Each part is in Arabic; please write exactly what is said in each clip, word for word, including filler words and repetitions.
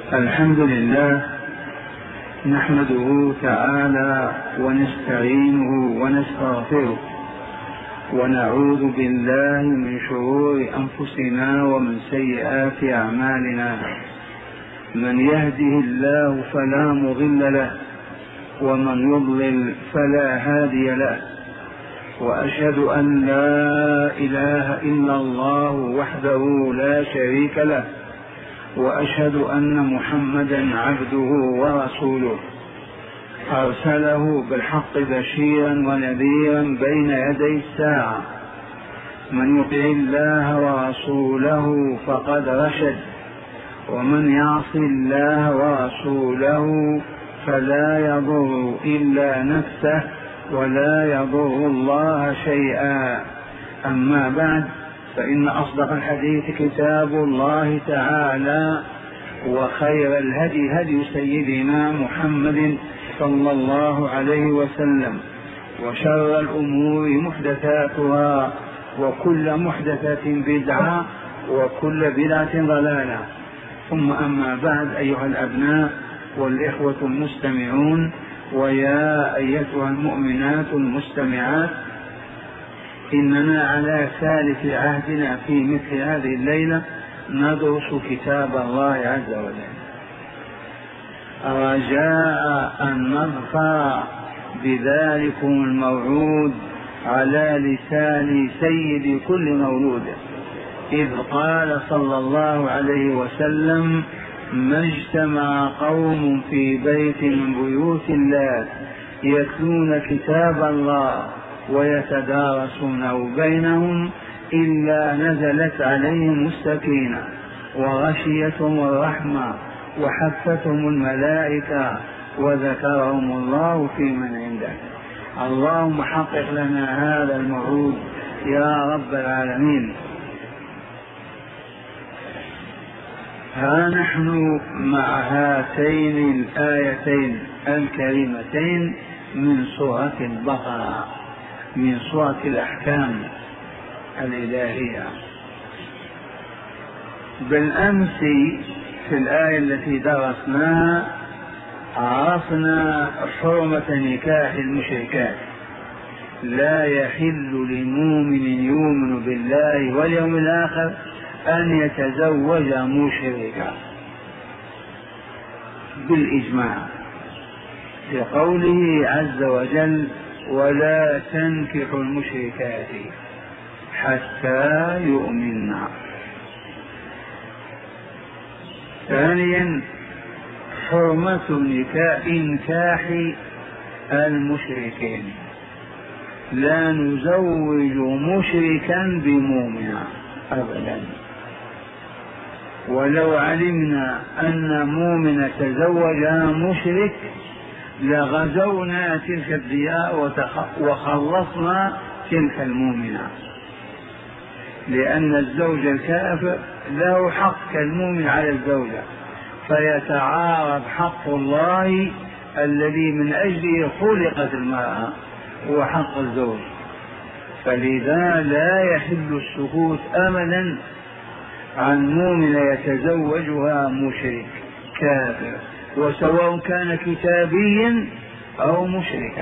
الحمد لله نحمده تعالى ونستعينه ونستغفره ونعوذ بالله من شرور أنفسنا ومن سيئات أعمالنا. من يهده الله فلا مضل له ومن يضلل فلا هادي له، وأشهد أن لا إله إلا الله وحده لا شريك له، وأشهد أن محمدا عبده ورسوله أرسله بالحق بشيرا ونذيرا بين يدي الساعة. من يطع الله ورسوله فقد رشد، ومن يعص الله ورسوله فلا يضر إلا نفسه ولا يضر الله شيئا. أما بعد، فإن أصدق الحديث كتاب الله تعالى، وخير الهدي هدي سيدنا محمد صلى الله عليه وسلم، وشر الأمور محدثاتها، وكل محدثة بدعة، وكل بدعة ضلالة. ثم أما بعد، أيها الأبناء والإخوة المستمعون، ويا أيتها المؤمنات المستمعات، إننا على ثالث عهدنا في مثل هذه الليلة ندرس كتاب الله عز وجل، رجاء أن نظفر بذلكم الموعود على لسان سيد كل مولود، إذ قال صلى الله عليه وسلم: ما اجتمع قوم في بيت من بيوت الله يتلون كتاب الله ويتدارسونه بينهم إلا نزلت عليهم السكينة وغشيتهم الرحمة وحفتهم الملائكة وذكرهم الله في من عنده. اللهم حقق لنا هذا الموعود يا رب العالمين. ها نحن مع هاتين الآيتين الكريمتين من سورة البقرة، من سورة الأحكام الإلهية. بالأمس في الآية التي درسناها عرفنا حرمة نكاح المشركات. لا يحل لمؤمن يؤمن بالله واليوم الآخر أن يتزوج مشركا بالإجماع، لقوله عز وجل: ولا تنكحوا المشركات حتى يؤمنن. ثانيا، حرمة إنكاح المشركين. لا نزوج مشركا بمؤمنا أبدا، ولو علمنا أن مؤمن تزوجها مشرك لغزونا تلك الديار وخلصنا تلك المؤمنة، لأن الزوج الكافر له حق كالمؤمن على الزوجة، فيتعارض حق الله الذي من أجله خلقت المرأة وحق الزوج. فلذا لا يحل السكوت أبدا عن مؤمن يتزوجها مشرك كافر، وسواء كان كتابيا أو مشركا.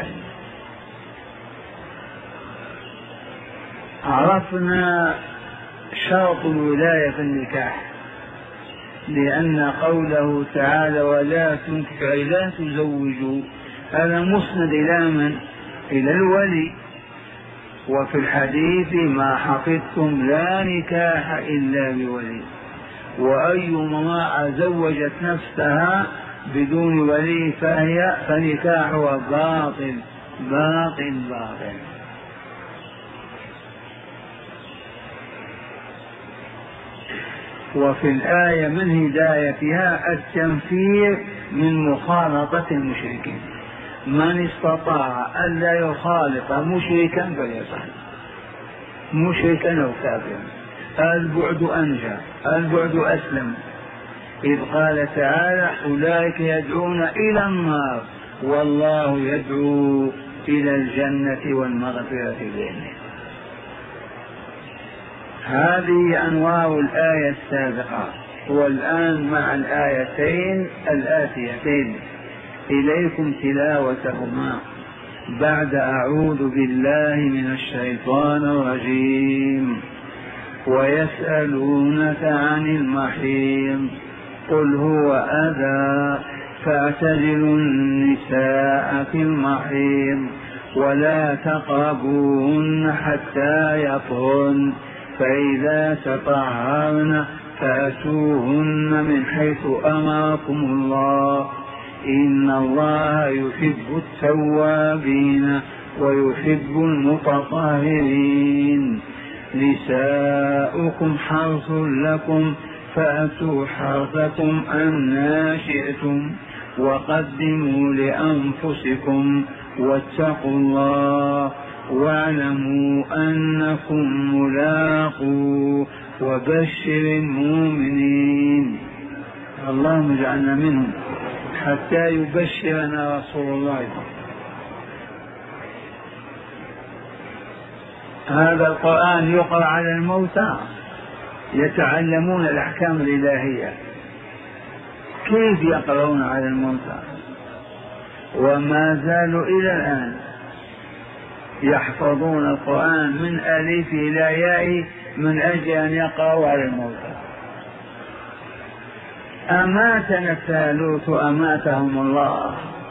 عرفنا شرط الولاية في النكاح، لأن قوله تعالى: ولا تنكحوا أي لا تزوجوا، هذا مسند إلى من؟ إلى الولي. وفي الحديث: ما حفظتم لا نكاح إلا بولي، وأي امرأة زوجت نفسها بدون ولي فهي فنكاحها باطل باطل باطل. وفي الآية من هدايتها التنفير من مخالطة المشركين. من استطاع أن لا يخالط مشركا فليفعل، مشركا أو كافرا. البعد أنجى، البعد أسلم، إذ قال تعالى: أولئك يدعون إلى النار والله يدعو إلى الجنة والمغفرة بإذنه. هذه أنواع الآية السابقة. والآن مع الآيتين الآتيتين إليكم تلاوتهما بعد أعوذ بالله من الشيطان الرجيم. ويسألونك عن المحيض قل هو أذى فاعتزلوا النساء في المحيض ولا تقربوهن حتى يطهرن فإذا تطهرن فأتوهن من حيث أمركم الله إن الله يحب التوابين ويحب المتطهرين. نساؤكم حرث لكم فأتوا حرثكم أنى شئتم وقدموا لأنفسكم واتقوا الله واعلموا أنكم ملاقوه وبشر المؤمنين. اللهم اجعلنا منهم حتى يبشرنا رسول الله. هذا القرآن يقرأ على الموتى يتعلمون الأحكام الإلهية. كيف يقرؤون على الموتى؟ وما زالوا إلى الآن يحفظون القرآن من ألف إلى ياء من أجل أن يقرأوا على الموتى. أماتنا الثالوث أماتهم الله،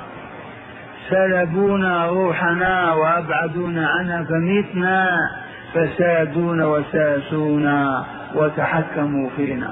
سلبونا روحنا وأبعدونا عنها فمتنا فسادونا وساسونا وتحكموا فينا.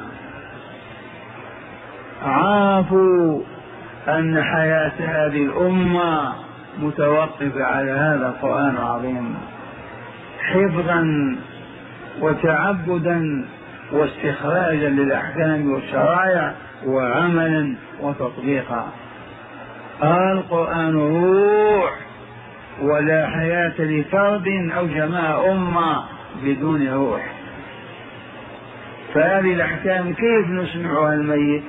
عرفوا أن حياة هذه الأمة متوقفة على هذا القرآن العظيم حفظا وتعبدا واستخراجا للأحكام والشرائع وعملا وتطبيقا. القرآن روح ولا حياة لفرد أو جماعة أمة بدون روح. فهذه الأحكام كيف نسمعها الميت؟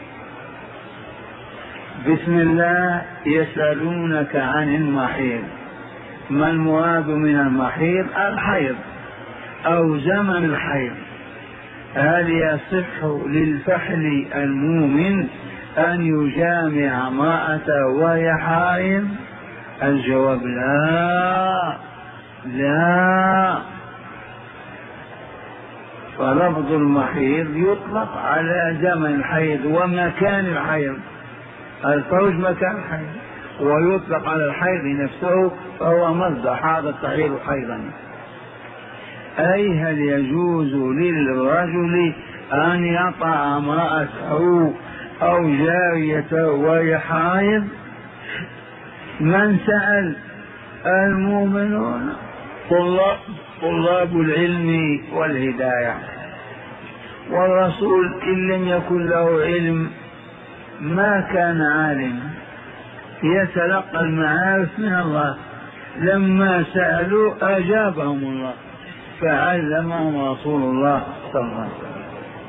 بسم الله. يسألونك عن المحيض. ما المراد من المحيض؟ الحيض أو زمن الحيض. هل يصح للفحل المؤمن أن يجامع امرأته وهي حائض؟ الجواب لا لا. فلفظ المحيض يطلق على زمن الحيض ومكان الحيض. الفرج مكان الحيض، ويطلق على الحيض نفسه فهو مصدر حاضر تحيض حيضا. أي هل يجوز للرجل أن يطع امرأته أو جاريته وهي حائض؟ من سأل؟ المؤمنون طلاب, طلاب العلم والهداية. والرسول إن لم يكن له علم ما كان عالما، يتلقى المعارف من الله. لما سألوا أجابهم الله فعلمهم رسول الله صلى الله عليه وسلم.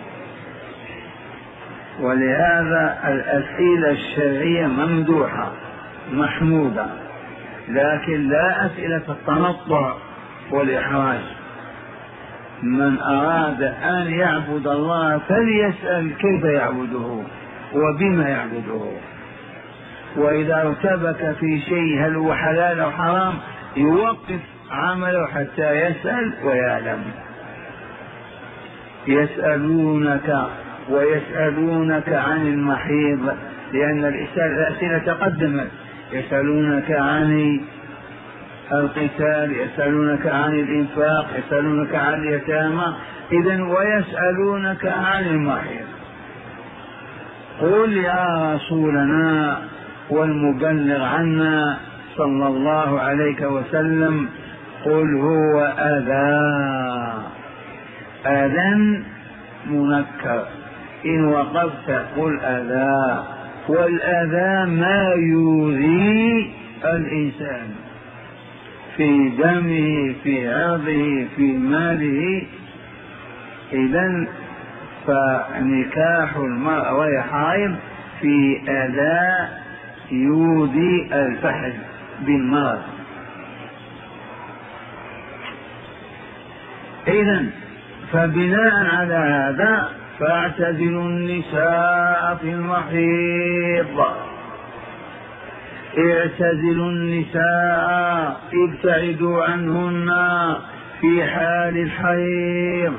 ولهذا الأسئلة الشرعية ممدوحة محمودة، لكن لا أسئلة التنطع والإحراج. من أراد أن يعبد الله فليسأل كيف يعبده وبما يعبده، وإذا ارتبك في شيء هل هو حلال أو حرام يوقف عمله حتى يسأل ويعلم. يسألونك ويسألونك عن المحيض، لأن الأسئلة تقدمت. يسألونك عن القتال، يسألونك عن الإنفاق، يسألونك عن اليتامى، إذن ويسألونك عن المحيض. قل يا رسولنا والمبلغ عنا صلى الله عليه وسلم قل هو أذى. أذى منكر، إن وقفت قل أذى. والأذى ما يؤذي الإنسان في دمه في عرضه في ماله. إذن فنكاح المرأة وهي حائض في أذى يؤذي الفحل بالمرض. إذن فبناء على هذا فاعتزلوا النساء في المحيض. اعتزلوا النساء، ابتعدوا عنهن في حال الحيض.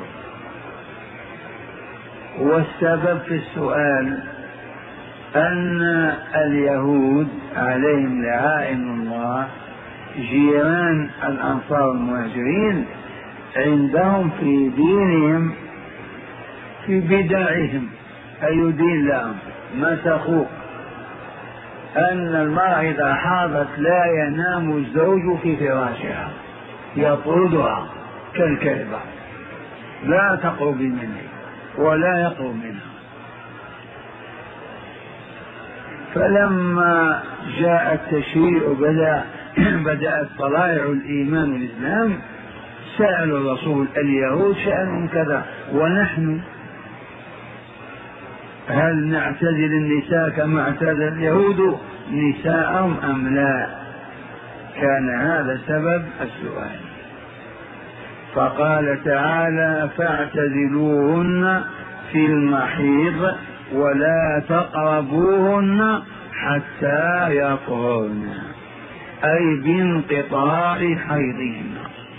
والسبب في السؤال أن اليهود عليهم لعائن الله جيران الأنصار المهاجرين عندهم في دينهم في بدعهم أي دين لهم مسخوا أن المرأة إذا حاضت لا ينام الزوج في فراشها، يطردها كالكلبة، لا تقرب منه ولا يقرب منها. فلما جاء التشريع بدأ بدأت طلائع الإيمان والإسلام سألوا الرسول اليهود شأنهم كذا، ونحن هل نعتزل النساء كما اعتزل اليهود نساءهم أم لا؟ كان هذا سبب السؤال. فقال تعالى فاعتزلوهن في المحيض ولا تقربوهن حتى يطهرن، أي بانقطاع حيضهن.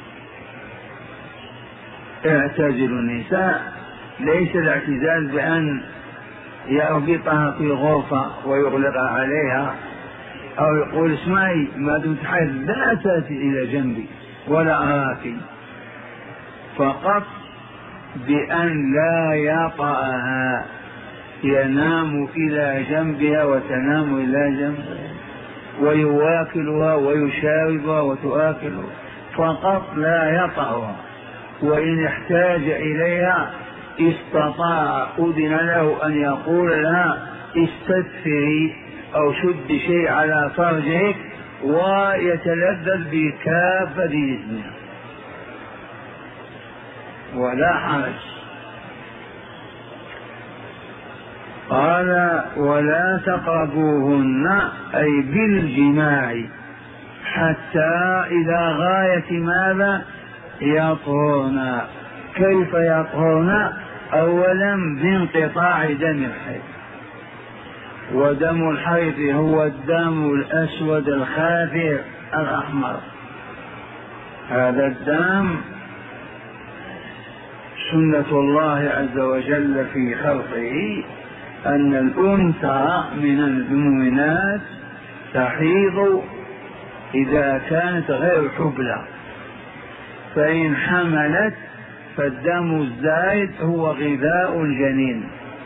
اعتزلوا النساء ليس الاعتزال بأن يربطها في غرفة ويغلق عليها أو يقول اسمعي ما دمت حيض لا تأتي إلى جنبي ولا أراك، فقط بأن لا يطأها، ينام إلى جنبها وتنام إلى جنبها ويواكلها ويشاربها وتؤكلها، فقط لا يطأها. وإن احتاج إليها استطاع أذن له أن يقول لها استدفري أو شد شيء على فرجك ويتلذذ بكافة جسمها ولا حرج. قال ولا تقربوهن أي بالجماع حتى إلى غاية ماذا؟ يطهرن. كيف يطهرن؟ أولا بانقطاع دم الحيض، ودم الحيض هو الدم الأسود الخافر الأحمر. هذا الدم سنة الله عز وجل في خلقه أن الأنثى من المؤمنات تحيض إذا كانت غير حبلى، فإن حملت فالدم الزائد هو غذاء الجنين،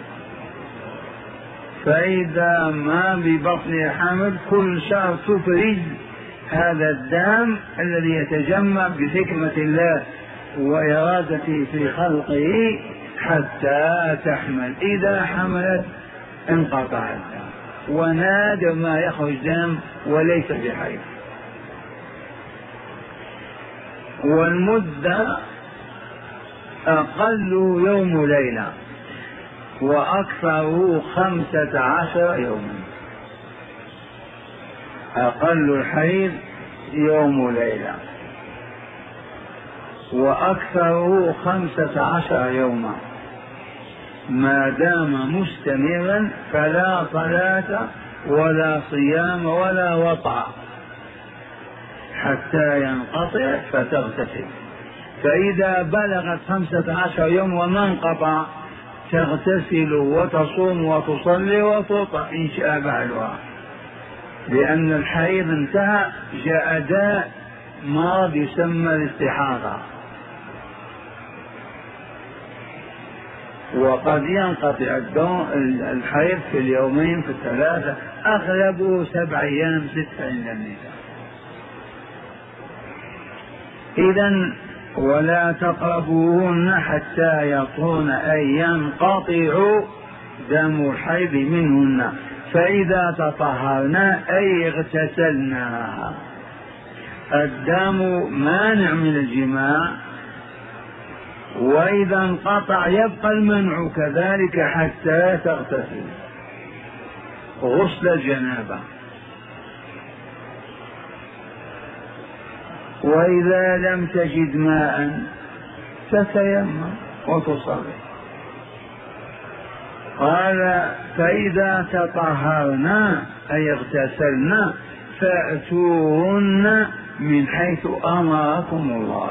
فإذا ما ببطن حمل كل شهر تفرز هذا الدم الذي يتجمع بحكمة الله وإرادته في خلقه حتى تحمل. إذا حملت انقطع الدم ونادر ما يخرج دم وليس بحيض. والمدة أقل يوم ليلة وأكثره خمسة عشر يوما. أقل الحيض يوم ليلة وأكثره خمسة عشر يوما، ما دام مستمرا فلا صلاة ولا صيام ولا وطأ حتى ينقطع فتغتسل. فإذا بلغت خمسة عشر يوم وما انقطع تغتسل وتصوم وتصلي وتطأ إن شاء بعدها، لأن الحيض انتهى. جاء داء مرض يسمى الاستحاضة، وقد ينقطع الحيض في اليومين في الثلاثة، أغلبه سبع أيام ستة عند النساء. إذن ولا تقربوهن حتى يطهرن أي ينقطع دم الحيض منهن، فإذا تطهرن أي اغتسلنا. الدم مانع من الجماع، وإذا انقطع يبقى المنع كذلك حتى تغتسل غسل الجنابة. وإذا لم تجد ماء تتيمم وتصلي. قال فإذا تطهرنا أي اغتسلنا فأتوهن من حيث أمركم الله.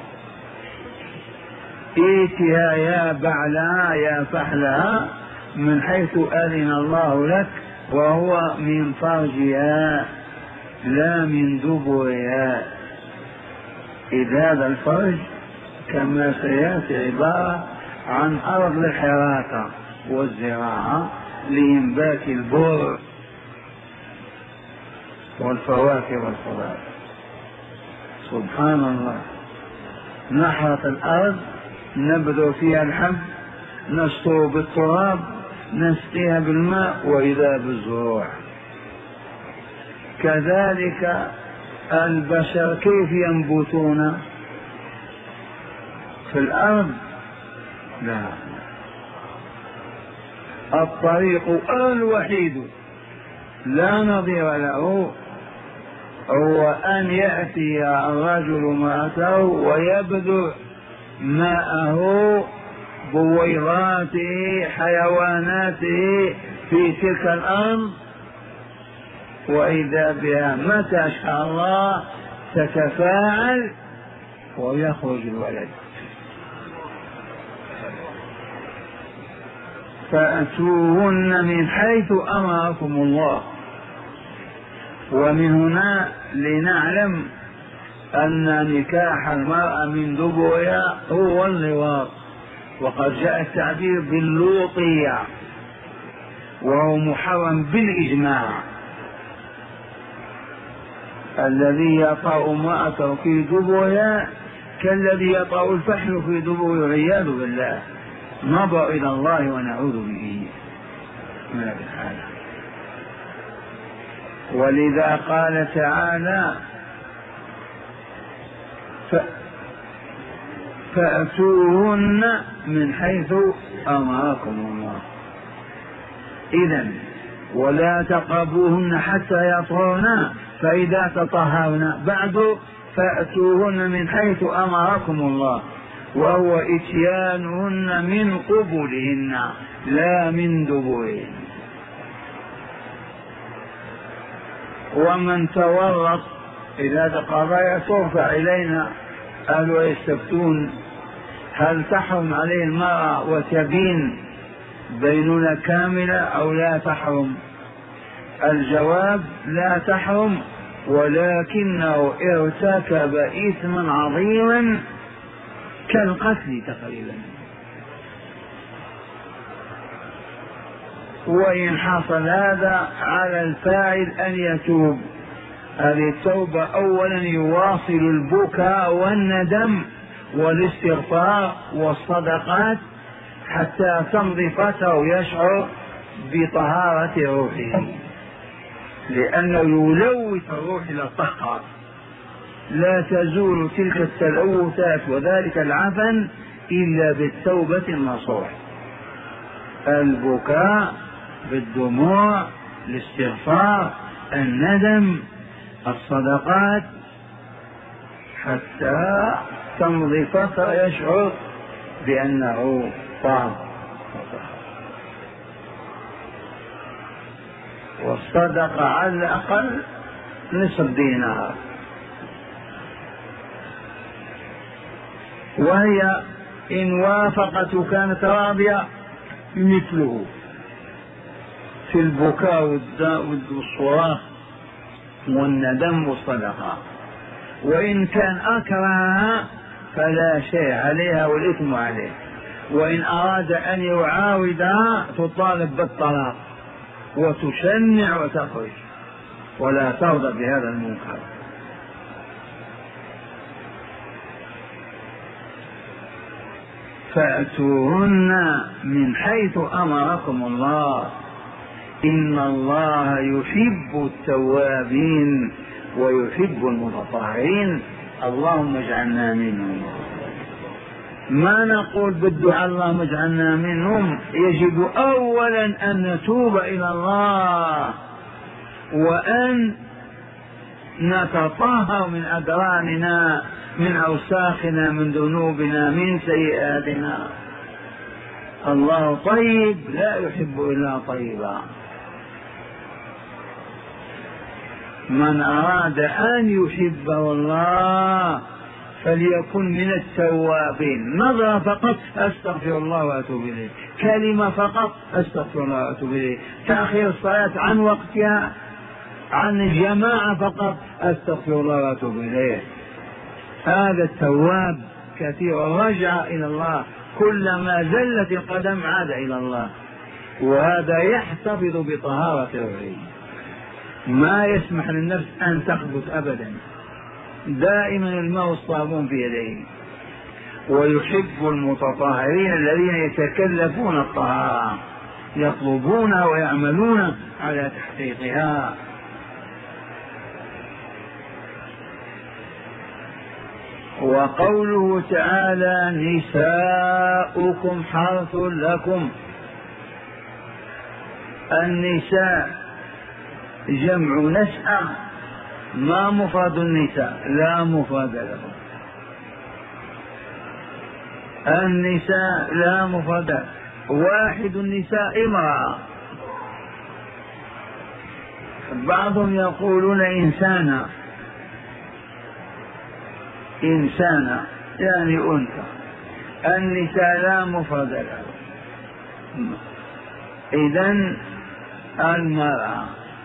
ائتها يا بعلها يا فحلها من حيث أذن الله لك، وهو من فرجها لا من دبرها. إذ هذا الفرج كما سيأتي عبارة عن أرض الحراثة والزراعة لإنبات البر والفواكه والخضار. سبحان الله، نحرث الأرض نبذر فيها الحب، نستر بالتراب، نسقيها بالماء، وإذا بالزروع. كذلك البشر كيف ينبتون في الأرض؟ لا، الطريق الوحيد لا نظير له هو أن يأتي الرجل امرأته ويبذر ماءه بويضاته حيواناته في تلك الأرض، وإذا بها متى شاء الله تتفاعل ويخرج الولد. فأتوهن من حيث أمركم الله. ومن هنا لنعلم أن نكاح المرأة من دبرها هو اللواط، وقد جاء التعبير باللوطية وهو محرم بالإجماع. الذي يطأ امرأته في دبرها كالذي يطأ الفحل في دبر، والعياذ بالله، نظر إلى الله ونعوذ به من هذه الحالة. ولذا قال تعالى فأتوهن من حيث أمركم الله. إذن ولا تقربوهن حتى يطهرن فإذا تطهرن. بعد فأتوهن من حيث أمركم الله، وهو إتيانهن من قبلهن لا من دبرهن. ومن تورط إذا قضايا ترفع إلينا أهل يستفتون هل تحرم عليه المرأة وتبين بينونة كاملة أو لا تحرم؟ الجواب لا تحرم، ولكنه ارتكب إثما عظيما كالقتل تقريبا. وإن حصل هذا على الفاعل أن يتوب. هذه التوبة أولا يواصل البكاء والندم والاستغفار والصدقات حتى تمضي فترة ويشعر بطهارة روحه، لأنه يلوث الروح إلى الطهارة. لا تزول تلك التلوثات وذلك العفن إلا بالتوبة النصوح، البكاء بالدموع، الاستغفار، الندم، الصدقات، حتى تمضي فترة يشعر بأنه طهر. والصدقة على الأقل نصف دينار، وهي إن وافقت كانت راضية مثله في البكاء والصراخ والندم والصدقة. وإن كان أكرهها فلا شيء عليها والإثم عليه. وإن أراد أن يعاودها تطالب بالطلاق وتشنع وتخرج ولا ترضى بهذا المنكر. فأتوهن من حيث أمركم الله إن الله يحب التوابين ويحب المتطهرين. اللهم اجعلنا منهم. ما نقول بالدعاء اللهم اجعلنا منهم، يجب أولا أن نتوب إلى الله وأن نتطهر من أدراننا، من أوساخنا، من ذنوبنا، من سيئاتنا. الله طيب لا يحب إلا طيبا. من أراد أن يحبه الله فليكن من التوابين. نظرة فقط أستغفر الله وأتوب إليه، كلمة فقط أستغفر الله وأتوب إليه، تأخير الصلاة عن وقتها عن الجماعة فقط أستغفر الله وأتوب إليه. هذا التواب كثير الرجعة إلى الله، كلما زلت القدم عاد إلى الله، وهذا يحتفظ بطهارة الروح، ما يسمح للنفس أن تخبث أبدا، دائما الماء والصابون في يديه. ويحب المتطهرين الذين يتكلفون الطهارة، يطلبونها ويعملون على تحقيقها. وقوله تعالى نساؤكم حرث لكم، النساء جمع نساء، ما مفرد النساء؟ لا مفرد لهم. النساء لا مفرد، واحد النساء امرأة. بعضهم يقولون إنسانا، إنسانا يعني أنثى. النساء لا مفرد لهم، إذن المرأة.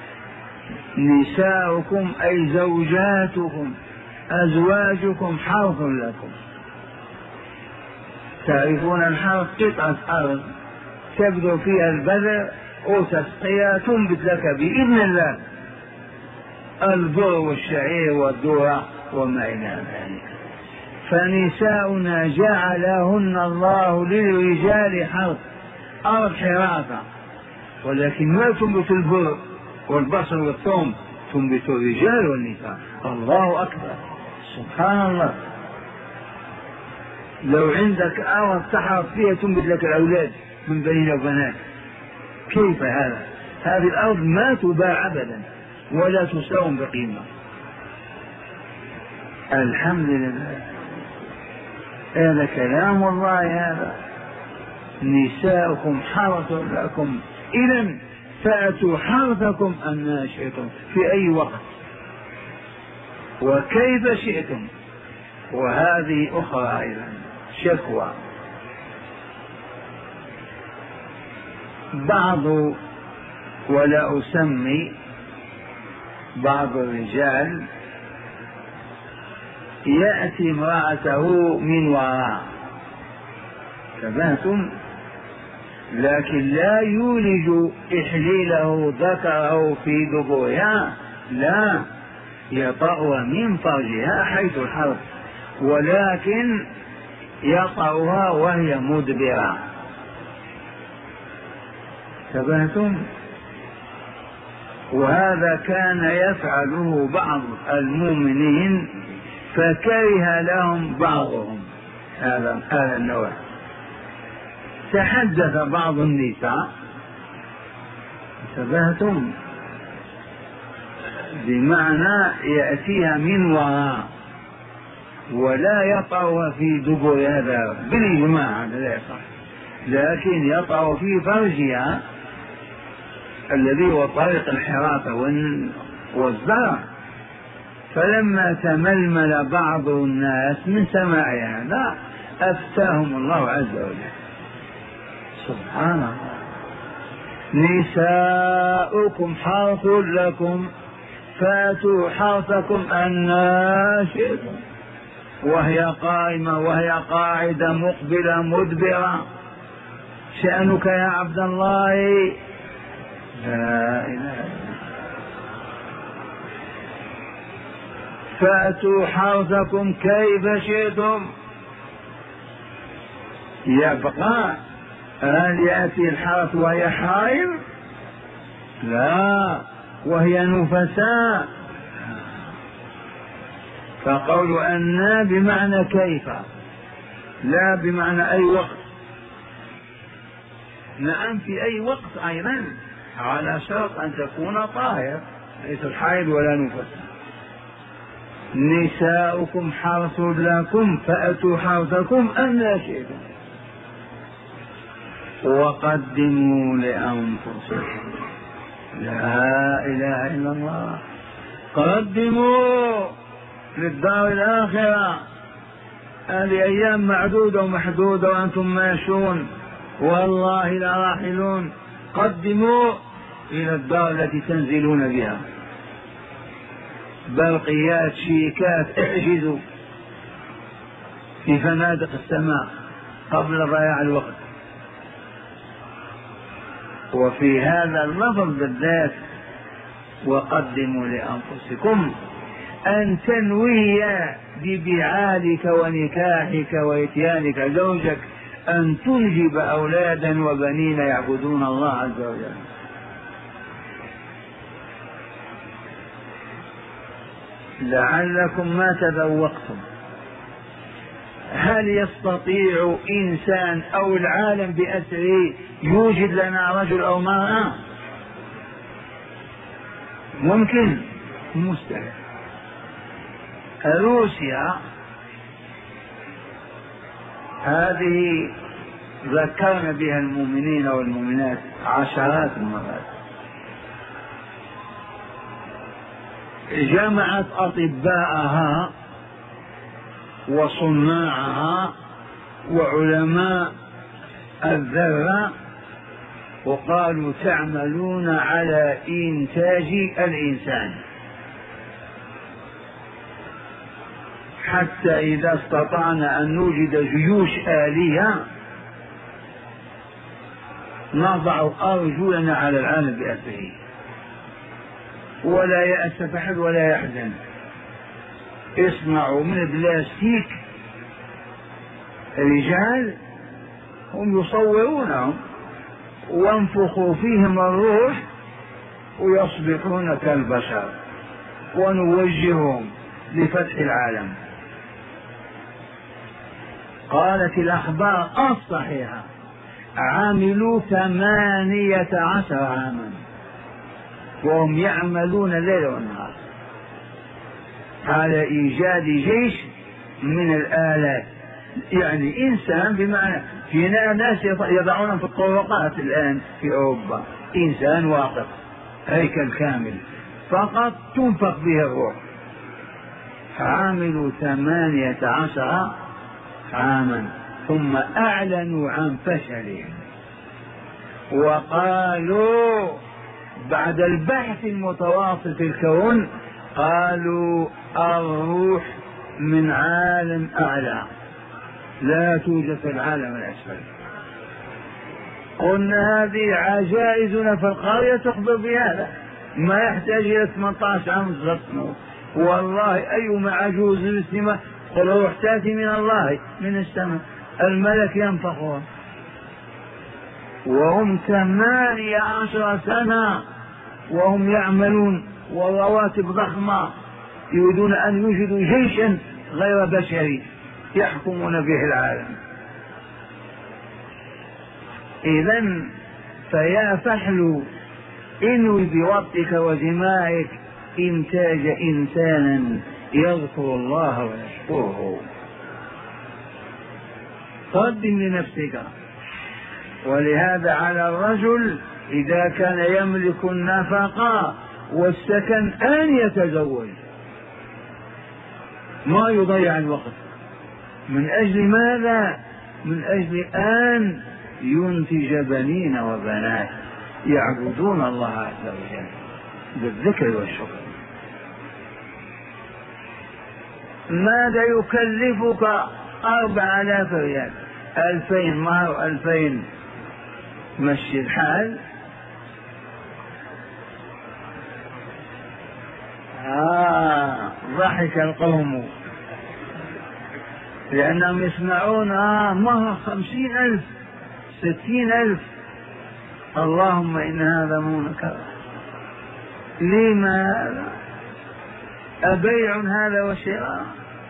نساؤكم أي زوجاتكم، أزواجكم حرث لكم. تعرفون الحرث قطعة أرض تبذر فيها البذر وتسقيها تنبت لك بإذن الله البر والشعير والذرة وما إلى ذلك. فنساؤنا جعلهن الله للرجال حرث، أرض حراثة، ولكن ما تنبت البر والبصل والثوم، تنبت الرجال والنساء. الله أكبر، سبحان الله. لو عندك أرض تحرث فيها تنبت لك الأولاد من بنين وبنات، كيف هذا؟ هذه الأرض ما تباع أبدا ولا تساوم بقيمة. الحمد لله، هذا كلام الله. هذا نساؤكم حرث لكم، إذن فأتوا حرثكم أن شئتم في أي وقت وكيف شئتم. وهذه أخرى أيضا شكوى. بعض، ولا أسمي، بعض الرجال يأتي امرأته من وراء، تبهتم، لكن لا يولج إحليله ذكره في دبرها، لا، يطأها من فرجها حيث الحرث، ولكن يطأها وهي مدبرة. تبهتم. وهذا كان يفعله بعض المؤمنين فكره لهم بعضهم هذا هذا النوع. تحدث بعض النساء، انتبهتم، بمعنى يأتيها من وراء ولا يطأ في دبر، هذا بالإجماع هذا لا يصح، لكن يطأ في فرجها الذي هو طريق الحراثة والزرع. فلما تململ بعض الناس من سماع هذا أفتاهم الله عز وجل. سبحان الله. نساؤكم حرث لكم فاتوا حرثكم أن شئتم، وهي قائمة وهي قاعدة مقبلة مدبرة. شأنك يا عبد الله لا إله إلا الله. فاتوا حرثكم كيف شئتم. يبقى هل يأتي الحرث وهي حائض؟ لا، وهي نفساء. فقول أن بمعنى كيف، لا بمعنى أي وقت. نعم في أي وقت أيضا، على شرط أن تكون طاهرة، ليس الحائض ولا نفساء. نساؤكم حرث لكم فأتوا حرثكم أن شئتم. وقدموا لأنفسكم. لا إله إلا الله. قدموا للدار الآخرة. هذه أيام معدودة ومحدودة وأنتم ماشون والله لا راحلون. قدموا إلى الدار التي تنزلون بها. برقيات شيكات احجزوا في فنادق السماء قبل ضياع الوقت. وفي هذا اللفظ بالذات وقدموا لأنفسكم أن تنوي ببعالك ونكاحك وإتيانك زوجك أن تنجب أولادا وبنين يعبدون الله عز وجل. لعلكم ما تذوقتم هل يستطيع إنسان أو العالم بأسره يوجد لنا رجل أو امرأة؟ ممكن؟ مستحيل. روسيا هذه ذكرنا بها المؤمنين والمؤمنات عشرات المرات، جمعت أطباءها وصناعها وعلماء الذرة وقالوا تعملون على إنتاج الإنسان، حتى إذا استطعنا أن نوجد جيوش آلية نضع أرجلنا على العالم بأسره. ولا يأسف أحد ولا يحزن. اصنعوا من البلاستيك رجال هم يصورونهم وانفخوا فيهم الروح ويصبحون كالبشر ونوجههم لفتح العالم. قالت الأخبار الصحيحة عملوا ثمانية عشر عاما وهم يعملون الليل والنهار على إيجاد جيش من الآلات. يعني إنسان بمعنى في ناس يضعون في الطرقات الآن في أوروبا إنسان واقف هيكل كامل فقط تنفخ به الروح. عملوا ثمانية عشر عاما ثم أعلنوا عن فشلهم وقالوا بعد البحث المتواصل في الكون قالوا الروح من عالم أعلى لا توجد في العالم الأسفل. قلنا هذه عجائزنا في القرية تخبر بهذا ما يحتاج إلى ثمانية عشر عام تصنعه. والله أيما عجوز مسلمة قل روح تأتي من الله من السماء الملك ينفخها وهم ثمانية عشر سنة وهم يعملون ورواتب ضخمة يريدون أن يوجدوا جيشا غير بشري يحكمون به العالم. إذن فيا فحل انوي بوطئك وجماعك إنتاج إنسانا يذكر الله ويشكره. قدم لنفسك. ولهذا على الرجل إذا كان يملك النفقة والسكن أن يتزوج ما يضيع الوقت. من أجل ماذا؟ من أجل أن ينتج بنين وبنات يعبدون الله عز وجل بالذكر والشكر. ماذا يكلفك؟ أربع آلاف ريال، ألفين مهر، ألفين مشي الحال. آه ضحك القوم لأنهم يسمعون آه مهر خمسين ألف ستين ألف. اللهم إن هذا منكر. لما هذا؟ أبيع هذا وشراء؟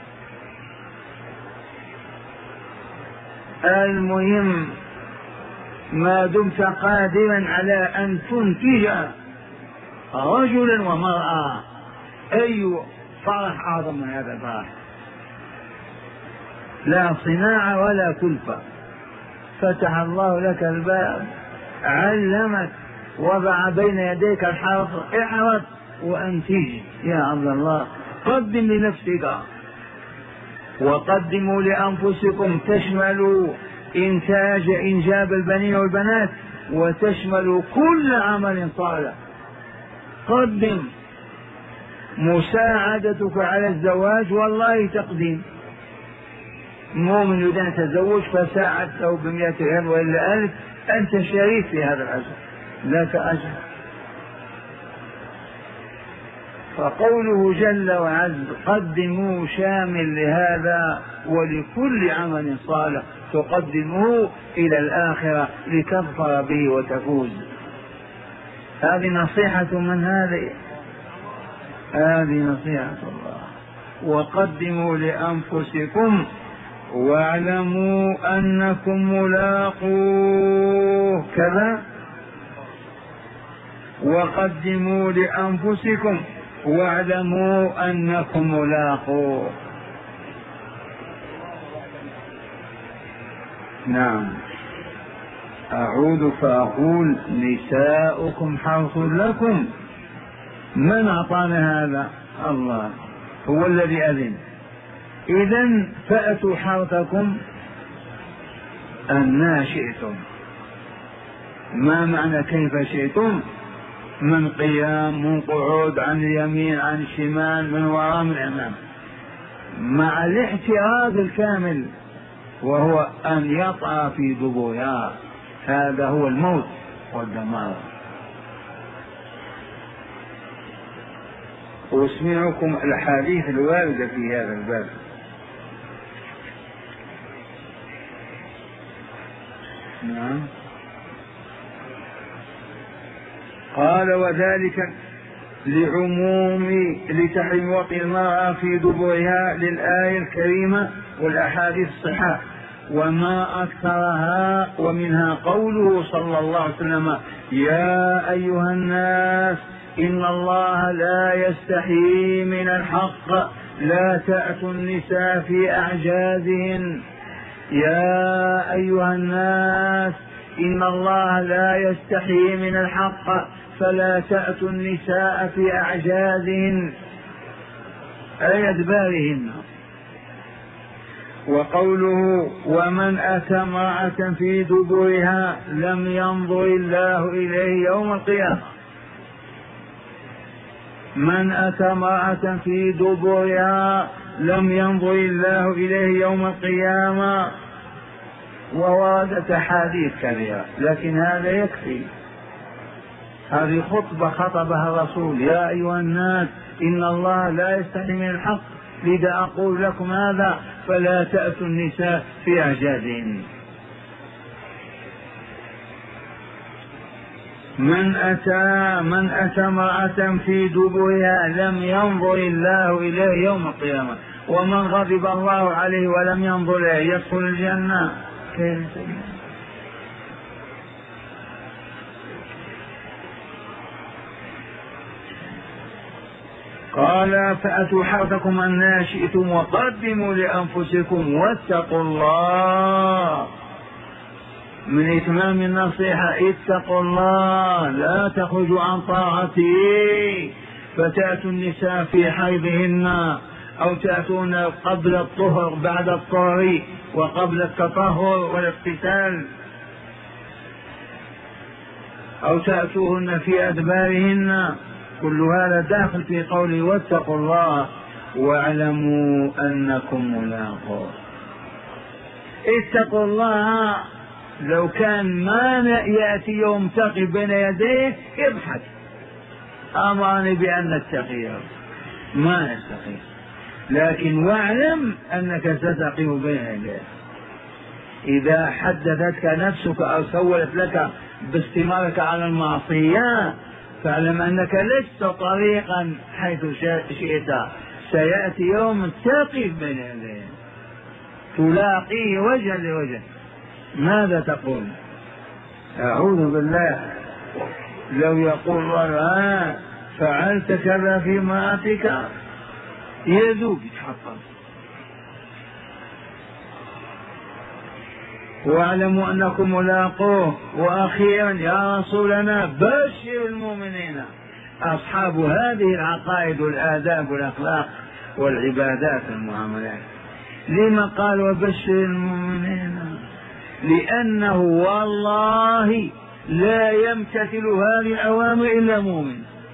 المهم ما دمت قادرا على أن تنتج رجلا ومرأة أي فرح أعظم من هذا الفرح؟ لا صناعة ولا كلفة. فتح الله لك الباب، علمك، وضع بين يديك الحرف، احرص وأنتج يا عبد الله. قدم لنفسك وقدموا لأنفسكم، تشملوا إنتاج إنجاب البنين والبنات، وتشمل كل عمل صالح. قدم مساعدتك على الزواج، والله تقديم. مؤمن يريد أن يتزوج فساعدته بمئة ريال وإلا ألف، أنت شريك في هذا الأجر، لك أجر. فقوله جل وعز قدموا شامل لهذا ولكل عمل صالح تقدمه إلى الآخرة لتظفر به وتفوز. هذه نصيحة من هذه؟ هذه نصيحة الله. وقدموا لأنفسكم واعلموا أنكم ملاقوه، كذا. وقدموا لأنفسكم واعلموا أنكم ملاقوه. نعم. أعود فأقول نساؤكم حرث لكم. من أعطانا هذا؟ الله هو الذي أذن. إذن فأتوا حرثكم أن شئتم. ما معنى كيف شئتم؟ من قيام، من قعود، عن اليمين، عن الشمال، من وراء، من أمام، مع الاحتراز الكامل، وهو أن يطأ في دبرها. هذا هو الموت والدمار. أسمعكم الحديث الواردة في هذا الباب. نعم. قال وذلك لعموم لتحريم وطئ المرأة في دبرها للآية الكريمة والأحاديث الصحاح وما أكثرها، ومنها قوله صلى الله عليه وسلم يا أيها الناس إن الله لا يستحيي من الحق لا تأتوا النساء في أعجازهن. يا أيها الناس إن الله لا يستحيي من الحق فلا تأتوا النساء في أعجازهن أي أدبارهن. وقوله ومن أتى امرأة في دبرها لم ينظر الله إليه يوم القيامة. من أتى امرأة في دبرها لم ينظر الله إليه يوم القيامة. ووردت أحاديث كثيرة لكن هذا يكفي. هذه خطبة خطبها الرسول يا أيها الناس إن الله لا يستحي من الحق لذا أقول لكم هذا فلا تأتوا النساء في أعجازهن. من أتى من أتى امرأة في دبرها لم ينظر الله إليه يوم القيامة. ومن غضب الله عليه ولم ينظر إليه يدخل الجنة. كيف؟ قال فأتوا حرثكم أن شئتم وقدموا لأنفسكم واتقوا الله. من إتمام النصيحة اتقوا الله لا تخرجوا عن طاعته فتأتوا النساء في حيضهن أو تأتون قبل الطهر بعد الطهر وقبل التطهر والاغتسال أو تأتوهن في أدبارهن. كل هذا داخل في قوله واتقوا الله واعلموا أنكم ملاقوه. اتقوا الله. لو كان مانع يأتي يوم تقي بين يديه ابحث. أمرني بأن نتقي ما نتقي، لكن واعلم أنك ستقي بين يديه. إذا حدثتك نفسك أو سولت لك باستمارك على المعصية فاعلم أنك لست طريقا حيث شئت. سيأتي يوم تقف بين يديه تلاقيه وجها لوجه. ماذا تقول؟ أعوذ بالله. لو يقول الله فعلت كذا في امرأتك يذوب يتحطم. واعلموا أنكم ملاقوه. وأخيرا يا رسولنا بشر المؤمنين. أصحاب هذه العقائد والآداب والأخلاق والعبادات والمعاملات. لما قال وبشر المؤمنين؟ لأنه والله لا يمتثل هذه الأوامر إلا مؤمن.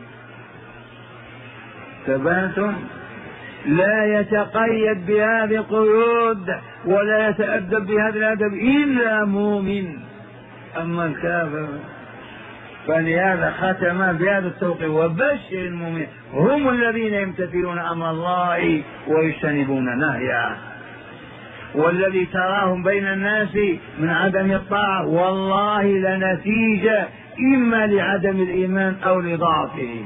ثباتم لا يتقيد بهذه القيود ولا يتأدب بهذا الأدب إلا مؤمن. أما الكافر فلهذا ختم بهذا التوقيع وبشر المؤمنين هم الذين يمتثلون أمر الله ويجتنبون نهيه. والذي تراهم بين الناس من عدم الطاعة والله لنتيجة إما لعدم الإيمان أو لضعفه.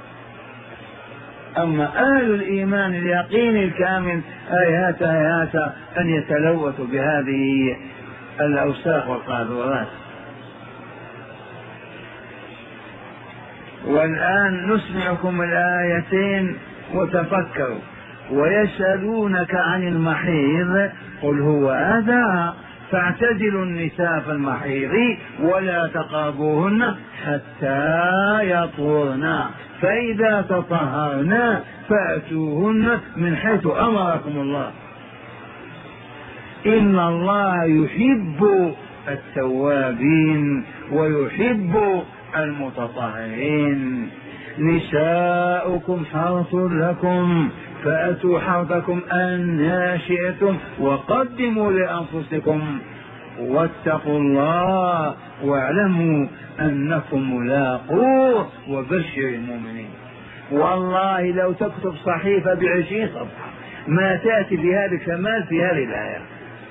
أما أهل الإيمان اليقين الكامل هيهات هيهات أن يتلوثوا بهذه الأوساخ والقاذورات. والآن نسمعكم الآيتين وتفكروا. ويسألونك عن المحيض قل هو أذى فاعتزلوا النساء في المحيض ولا تقربوهن حتى يطهرن فإذا تطهرن فأتوهن من حيث أمركم الله إن الله يحب التوابين ويحب المتطهرين. نساؤكم حرث لكم فأتوا حرثكم أن شئتم وقدموا لأنفسكم واتقوا الله واعلموا أنكم ملاقوه وبشر المؤمنين. والله لو تكتب صحيفة بعشرين صفحة ما تأتي بهذا الكمال في هذه الآية.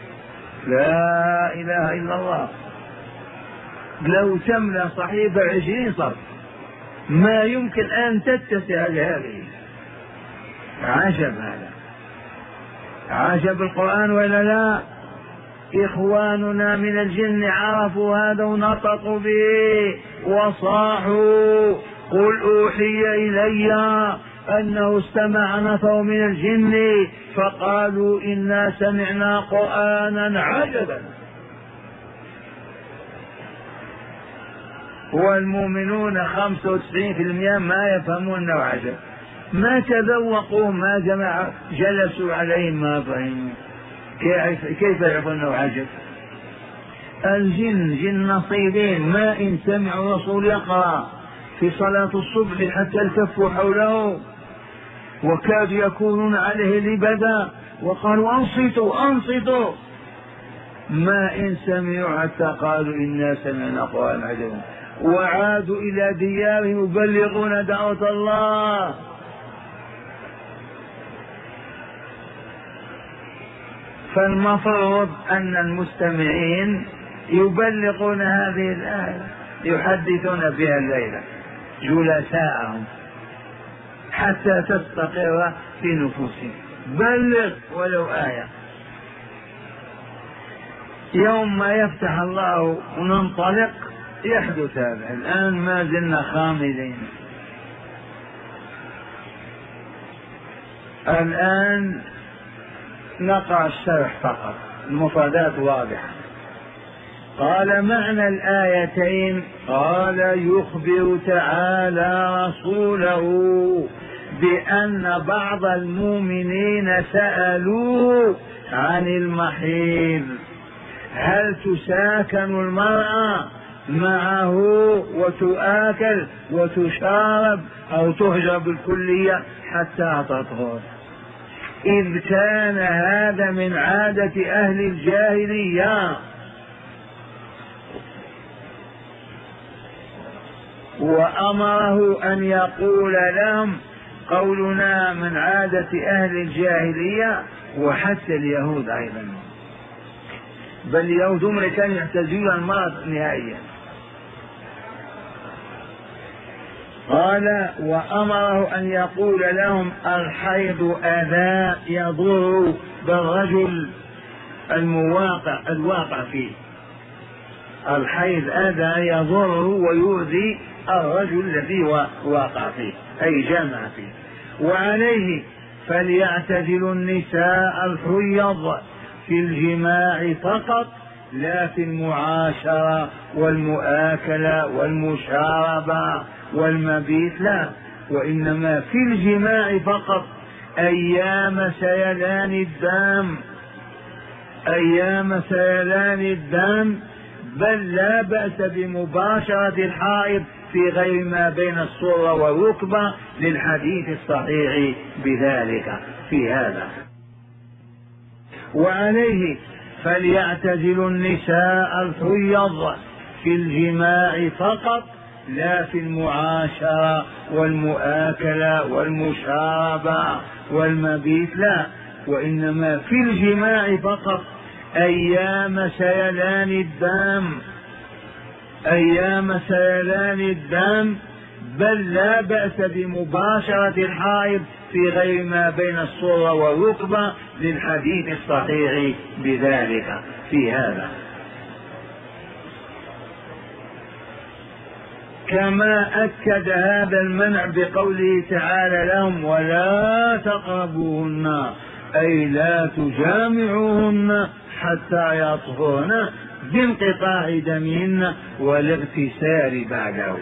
لا إله إلا الله. لو تملأ صحيفة عشرين صفحة ما يمكن أن تتسع لهذه. عجب هذا، عجب القرآن ولا لا؟ إخواننا من الجن عرفوا هذا ونطقوا به وصاحوا قل أوحي إلي أنه استمع نفر من الجن فقالوا إنا سمعنا قرآنا عجبا. والمؤمنون خمسة وتسعين بالمئة ما يفهمون أنه عجب، ما تذوقوا ما جمع جلسوا عليه ما فهموا. كيف يعرفون أنه عجب؟ الجن جن نصيبين ما إن سمعوا رسول يقرأ في صلاة الصبح حتى التفوا حوله وكادوا يكونون عليه لبدا وقالوا أنصتوا أنصتوا ما إن سمعوا حتى قالوا إنا سمعنا قرآنا عجبا وعادوا إلى ديارهم يبلغون دعوة الله. فالمفروض أن المستمعين يبلغون هذه الآية يحدثون بها الليلة جلساءهم حتى تستقر في نفوسهم. بلغ ولو آية. يوم ما يفتح الله وننطلق يحدث هذا. الآن ما زلنا خامدين. الآن نقرأ الشرح فقط، المفردات واضحة. قال معنى الآيتين قال يخبر تعالى رسوله بأن بعض المؤمنين سألوه عن المحيض هل تساكن المرأة معه وتؤكل وتشارب أو تهجر بالكلية حتى تطهر، إذ كان هذا من عادة أهل الجاهلية وأمره أن يقول لهم قولنا من عادة أهل الجاهلية وحتى اليهود أيضا، بل اليهود هم اللي كانوا يعتزلون المرض نهائيا. قال وأمره أن يقول لهم الحيض أذى يضر بالرجل المواقع الواقع فيه، الحيض أذى يضر ويؤذي الرجل الذي واقع فيه أي جامع فيه. وعليه فليعتزل النساء الحيض في الجماع فقط لا في المعاشرة والمؤاكلة والمشاربة والمبيت، لا، وإنما في الجماع فقط أيام سيلان الدم، أيام سيلان الدم، بل لا بأس بمباشرة الحائض في غير ما بين السرة والركبة للحديث الصحيح بذلك في هذا. وعليه فليعتزل النساء الحيض في الجماع فقط، لا في المعاشرة والمؤاكلة والمشاربة والمبيت، لا، وإنما في الجماع فقط أيام سيلان الدم، أيام سيلان الدم، بل لا بأس بمباشرة الحائض في غير ما بين السرة والركبة للحديث الصحيح بذلك في هذا. كما أكد هذا المنع بقوله تعالى لهم ولا تقربوهن، أي لا تجامعوهن حتى يطهرن بانقطاع دمهن والاغتسال بعده،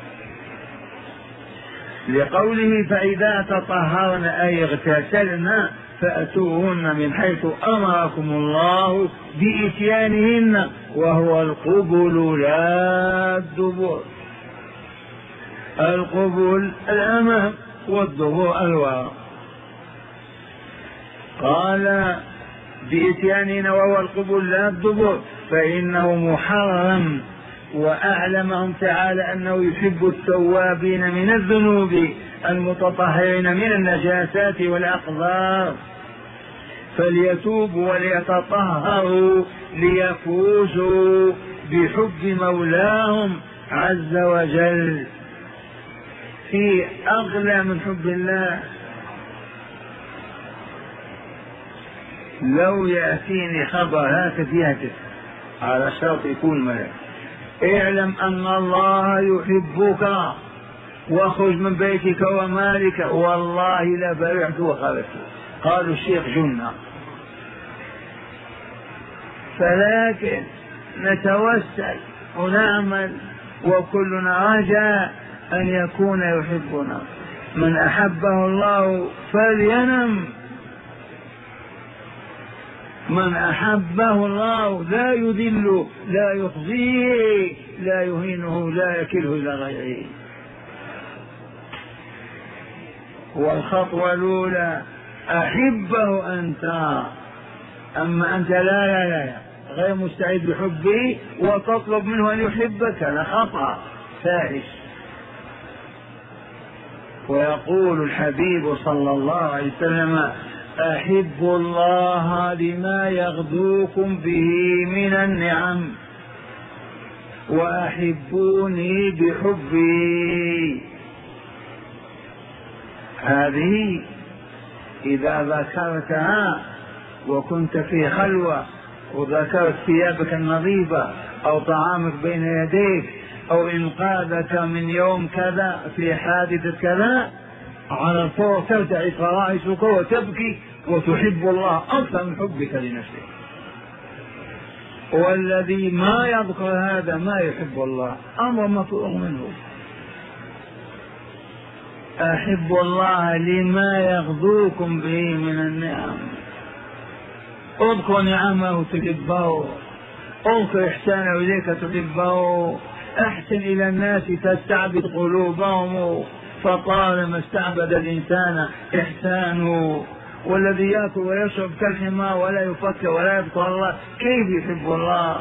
لقوله فإذا تطهرن أي اغتسلن فأتوهن من حيث أمركم الله بإتيانهن وهو القبل لا الدبر. القبل الأمام والدبر الوراء. قال بإتيانهن وهو القبل لا الدبر فإنه محرم، وأعلمهم تعالى أنه يحب التوابين من الذنوب المتطهرين من النجاسات والأقذار، فليتوبوا وليتطهروا ليفوزوا بحب مولاهم عز وجل. في أغلى من حب الله؟ لو يأتيني خبر هاتف يهتف على شرط يكون ملك، اعلم أن الله يحبك واخرج من بيتك ومالك، والله لبرعت وخرجت. قالوا الشيخ جنة. فلكن نتوسل ونعمل وكلنا رجاء أن يكون يحبنا. من أحبه الله فلينم، من أحبه الله لا يذل لا يخزيه لا يهينه لا يكله إلى غيره. والخطوة الأولى أحبه أنت، أما أنت لا لا لا غير مستعد بحبه وتطلب منه أن يحبك، هذا خطأ فاحش. ويقول الحبيب صلى الله عليه وسلم أحبوا الله لما يغدوكم به من النعم وأحبوني بحبي. هذه إذا ذكرتها وكنت في خلوة وذكرت ثيابك النظيفة أو طعامك بين يديك أو إنقاذك من يوم كذا في حادثة كذا، على الفور ترتعد فرائسك وتبكي وتحب الله أكثر من حبك لنفسك. والذي ما يذكر هذا ما يحب الله، أمر مفروغ منه. أحب الله لما يغدوكم به من النعم. اذكر نعمه تحبه، اذكر إحسانه إليك تحبه، احسن إلى الناس تستعبد قلوبهم، فطالما استعبد الإنسان إحسانه. والذي يأكل ويشرب كالحمار ولا يفكر ولا يذكر الله كيف يحب الله؟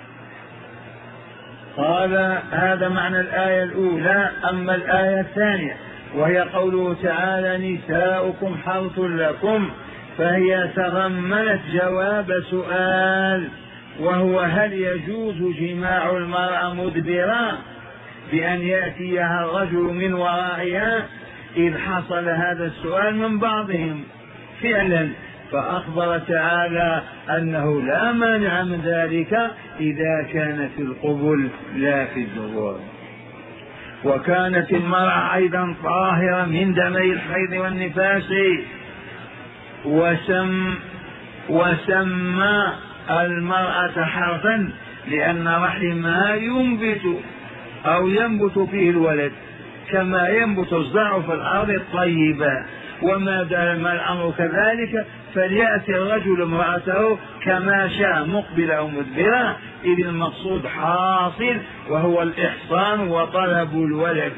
قال هذا معنى الآية الأولى. أما الآية الثانية وهي قوله تعالى نساؤكم حرث لكم، فهي تضمنت جواب سؤال، وهو هل يجوز جماع المرأة مدبرا بأن يأتيها الرجل من ورائها؟ إذ حصل هذا السؤال من بعضهم فعلا، فأخبر تعالى أنه لا مانع من ذلك إذا كان في القبل لا في الدبر. وكانت المرأة أيضا طاهرة من دمي الحيض والنفاس، وسم وسمى المرأة حرثا لأن رحمها ينبت أو ينبت فيه الولد كما ينبت الزرع في الأرض الطيبة، وما دام الأمر كذلك فليأتي الرجل امرأته كما شاء مقبلا أو مدبرا، إذ المقصود حاصل وهو الإحصان وطلب الولد.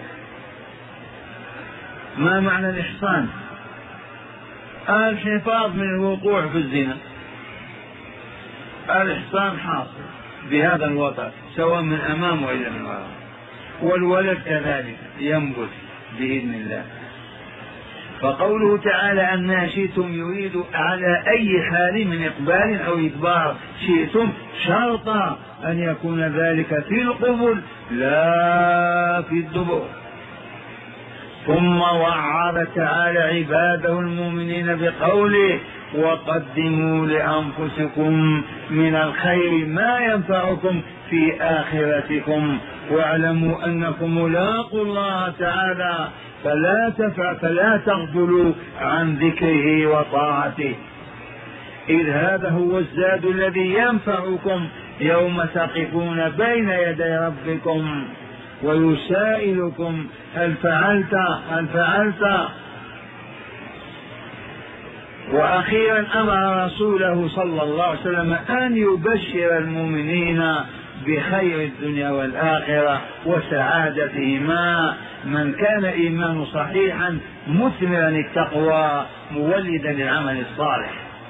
ما معنى الإحصان؟ الحفاظ من الوقوع في الزنا. الإحصان حاصل بهذا الوضع سواء من أمام وإلى من وراء، والولد كذلك ينبت بإذن الله. فقوله تعالى أن شئتم يريد على أي حال من إقبال أو إدبار شئتم شرط أن يكون ذلك في القبل لا في الدبر. ثم وعظ تعالى عباده المؤمنين بقوله وقدموا لأنفسكم من الخير ما ينفعكم في آخرتكم واعلموا أنكم ملاقوا الله تعالى فلا تفع فلا تغفلوا عن ذكره وطاعته، إذ هذا هو الزاد الذي ينفعكم يوم تقفون بين يدي ربكم ويسائلكم هل فعلت هل فعلت. وأخيرا أمر رسوله صلى الله عليه وسلم أن يبشر المؤمنين بخير الدنيا والآخرة وسعادتهما من كان إيمانه صحيحا مثمرا التقوى مولدا للعمل الصالح.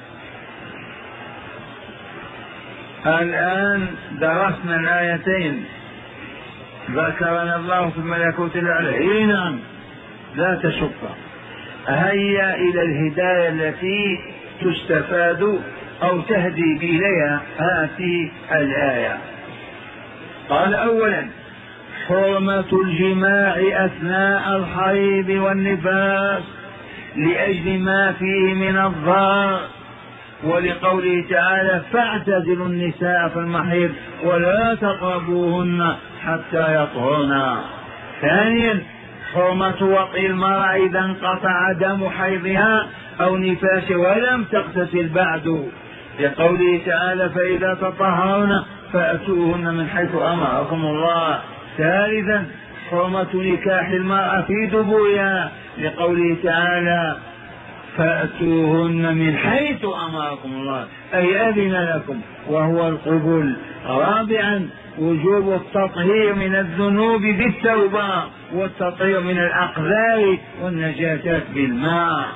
الآن درسنا الآيتين ذكرنا الله في الملكوت الأعلى. نعم لا تشك. هيا إلى الهداية التي تستفاد أو تهدي إليها هذه الآية. قال أولا حرمة الجماع أثناء الحيض والنفاس لأجل ما فيه من الضرر، ولقوله تعالى فاعتزلوا النساء في المحيض ولا تقربوهن حتى يطهرن. ثانيا حرمة وطئ المرأة إذا انقطع دم حيضها أو نفاس ولم تغتسل بعد، لقوله تعالى فإذا تطهرن فأتوهن من حيث أمركم الله. ثالثا حرمة نكاح المرأة في دبرها، لقوله تعالى فأتوهن من حيث أمركم الله أي أذن لكم وهو القبول. رابعا وجوب التطهير من الذنوب بالتوبة والتطهير من الأقذار والنجاسات بالماء.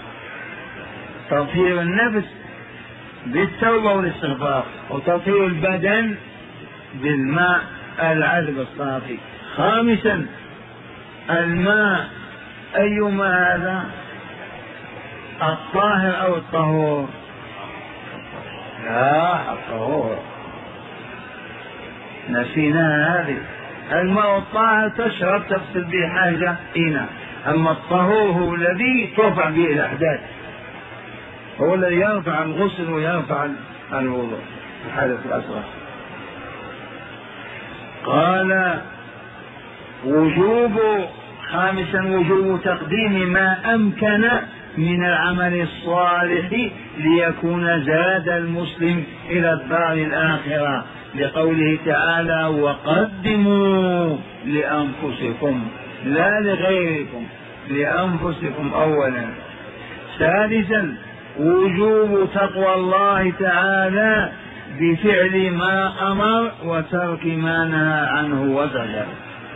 تطهير النفس بالتوبة والاستغفار، وتطهير البدن بالماء العذب الصافي. خامسا الماء أي ماء هذا؟ الطاهر أو الطهور؟ لا الطهور، نسينا هذه. الماء الطاهر تشرب تغسل به حاجة إنا، أما الطهور هو الذي ترفع به الأحداث، هو الذي يرفع الغسل ويرفع الوضوء الحدث الأصغر. قال وجوب خامسا وجوب تقديم ما أمكن من العمل الصالح ليكون زاد المسلم إلى الدار الآخرة، لقوله تعالى وقدموا لأنفسكم لا لغيركم، لأنفسكم أولا. سادسا وجوب تقوى الله تعالى بفعل ما أمر وترك ما نهى عنه وزجر.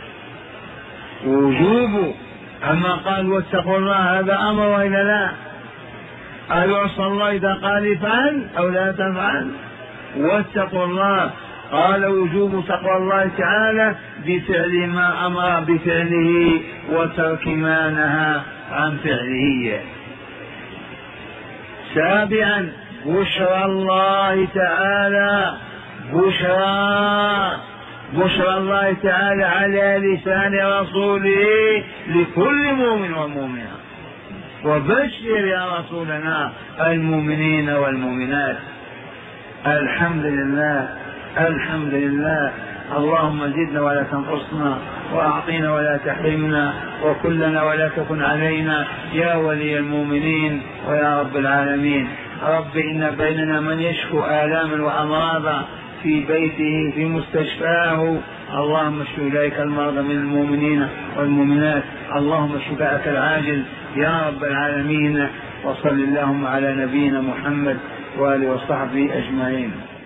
وجوب، أما قال واتقوا الله هذا أمر وإلا لا؟ أيعصى الله إذا قال افعل أو لا تفعل؟ واتقوا الله قال وجوب تقوى الله تعالى بفعل ما أمر بفعله وترك ما نهى عن فعله. سابعا بشرى الله تعالى بشرى بشرى الله تعالى على لسان رسوله لكل مؤمن ومؤمنة، وبشر يا رسولنا المؤمنين والمؤمنات. الحمد لله الحمد لله. اللهم زدنا ولا تنقصنا، وأعطينا ولا تحرمنا، وكلنا ولا تكن علينا، يا ولي المؤمنين ويا رب العالمين. رب إن بيننا من يشكو آلاما وأمراضا في بيته في مستشفاه، اللهم اشف إليك المرضى من المؤمنين والمؤمنات، اللهم شفاءك العاجل يا رب العالمين. وصل اللهم على نبينا محمد وآله وصحبه أجمعين.